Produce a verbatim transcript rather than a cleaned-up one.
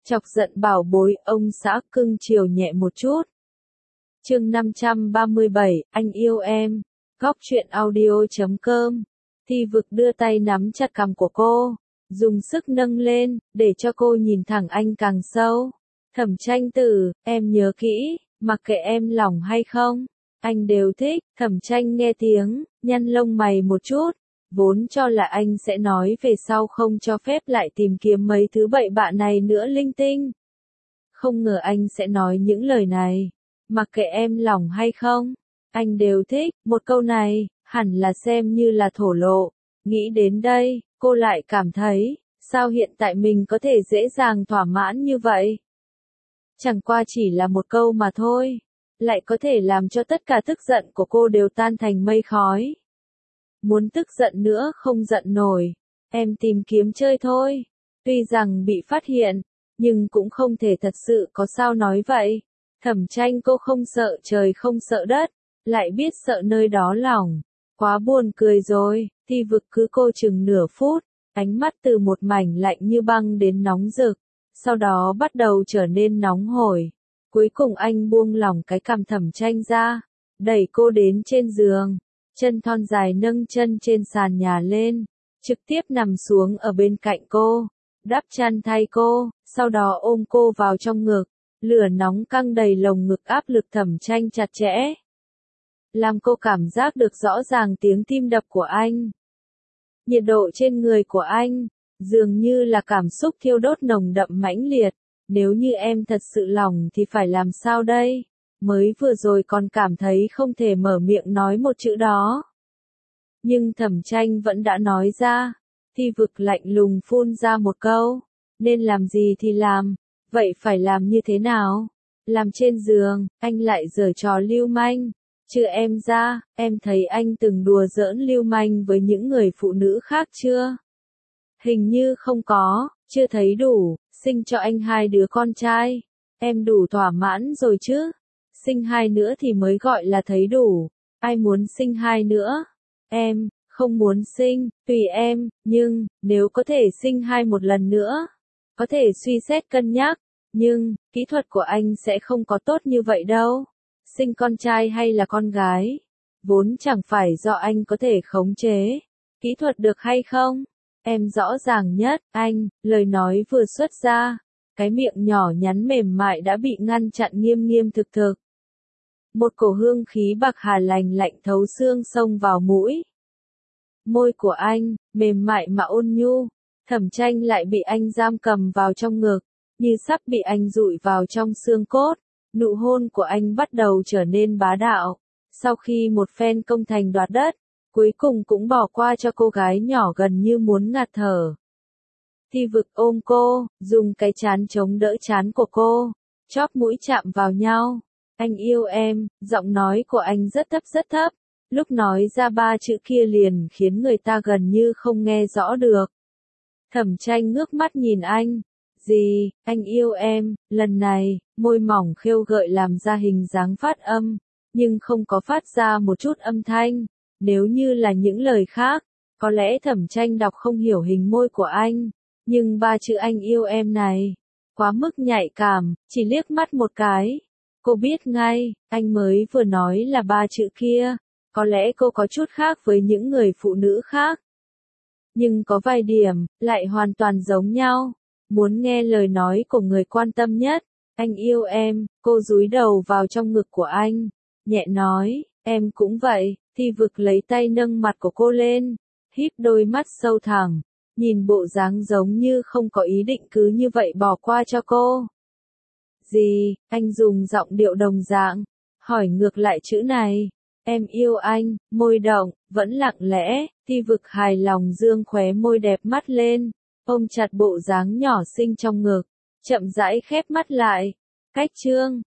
Chọc giận bảo bối, ông xã cưng chiều nhẹ một chút. Chương năm trăm ba mươi bảy, anh yêu em. Góc truyện audio chấm com. Thi Vực đưa tay nắm chặt cằm của cô, dùng sức nâng lên, để cho cô nhìn thẳng anh càng sâu. Thẩm Tranh Tử, em nhớ kỹ, mặc kệ em lòng hay không, anh đều thích. Thẩm Tranh nghe tiếng, nhăn lông mày một chút, vốn cho là anh sẽ nói về sau không cho phép lại tìm kiếm mấy thứ bậy bạ này nữa linh tinh. Không ngờ anh sẽ nói những lời này, mặc kệ em lòng hay không, anh đều thích. Một câu này, hẳn là xem như là thổ lộ. Nghĩ đến đây, cô lại cảm thấy, sao hiện tại mình có thể dễ dàng thỏa mãn như vậy? Chẳng qua chỉ là một câu mà thôi, lại có thể làm cho tất cả tức giận của cô đều tan thành mây khói. Muốn tức giận nữa không giận nổi, em tìm kiếm chơi thôi. Tuy rằng bị phát hiện, nhưng cũng không thể thật sự có sao nói vậy. Thẩm Tranh cô không sợ trời không sợ đất, lại biết sợ nơi đó lòng. Quá buồn cười rồi. Thi Vực cứ cô chừng nửa phút, ánh mắt từ một mảnh lạnh như băng đến nóng rực, sau đó bắt đầu trở nên nóng hổi. Cuối cùng anh buông lỏng cái cằm Thẩm Tranh ra, đẩy cô đến trên giường, chân thon dài nâng chân trên sàn nhà lên, trực tiếp nằm xuống ở bên cạnh cô, đắp chăn thay cô, sau đó ôm cô vào trong ngực, lửa nóng căng đầy lồng ngực áp lực Thẩm Tranh chặt chẽ, làm cô cảm giác được rõ ràng tiếng tim đập của anh. Nhiệt độ trên người của anh, dường như là cảm xúc thiêu đốt nồng đậm mãnh liệt. Nếu như em thật sự lòng thì phải làm sao đây? Mới vừa rồi còn cảm thấy không thể mở miệng nói một chữ đó. Nhưng Thẩm Tranh vẫn đã nói ra. Thi Vực lạnh lùng phun ra một câu. Nên làm gì thì làm, vậy phải làm như thế nào? Làm trên giường, anh lại giở trò lưu manh. Chứ em ra, em thấy anh từng đùa giỡn lưu manh với những người phụ nữ khác chưa? Hình như không có, chưa thấy đủ. Sinh cho anh hai đứa con trai, em đủ thỏa mãn rồi chứ? Sinh hai nữa thì mới gọi là thấy đủ. Ai muốn sinh hai nữa? Em không muốn sinh, tùy em, nhưng nếu có thể sinh hai một lần nữa, có thể suy xét cân nhắc, nhưng kỹ thuật của anh sẽ không có tốt như vậy đâu. Sinh con trai hay là con gái, vốn chẳng phải do anh có thể khống chế. Kỹ thuật được hay không? Em rõ ràng nhất. Anh, lời nói vừa xuất ra, cái miệng nhỏ nhắn mềm mại đã bị ngăn chặn nghiêm nghiêm thực thực. Một cổ hương khí bạc hà lành lạnh thấu xương xông vào mũi. Môi của anh, mềm mại mà ôn nhu. Thẩm Tranh lại bị anh giam cầm vào trong ngực, như sắp bị anh dụi vào trong xương cốt. Nụ hôn của anh bắt đầu trở nên bá đạo. Sau khi một phen công thành đoạt đất, cuối cùng cũng bỏ qua cho cô gái nhỏ gần như muốn ngạt thở. Thi Vực ôm cô, dùng cái trán chống đỡ trán của cô, chóp mũi chạm vào nhau. Anh yêu em, giọng nói của anh rất thấp rất thấp, lúc nói ra ba chữ kia liền khiến người ta gần như không nghe rõ được. Thẩm Tranh ngước mắt nhìn anh. Gì, anh yêu em, lần này, môi mỏng khêu gợi làm ra hình dáng phát âm, nhưng không có phát ra một chút âm thanh. Nếu như là những lời khác, có lẽ Thẩm Tranh đọc không hiểu hình môi của anh, nhưng ba chữ anh yêu em này, quá mức nhạy cảm, chỉ liếc mắt một cái. Cô biết ngay, anh mới vừa nói là ba chữ kia, có lẽ cô có chút khác với những người phụ nữ khác. Nhưng có vài điểm, lại hoàn toàn giống nhau. Muốn nghe lời nói của người quan tâm nhất, anh yêu em, cô dúi đầu vào trong ngực của anh, nhẹ nói, em cũng vậy. Thi Vực lấy tay nâng mặt của cô lên, híp đôi mắt sâu thẳm, nhìn bộ dáng giống như không có ý định cứ như vậy bỏ qua cho cô. Gì? Anh dùng giọng điệu đồng dạng, hỏi ngược lại chữ này. Em yêu anh, môi động, vẫn lặng lẽ. Thi Vực hài lòng dương khóe môi đẹp mắt lên, ôm chặt bộ dáng nhỏ xinh trong ngực, chậm rãi khép mắt lại. Cách chương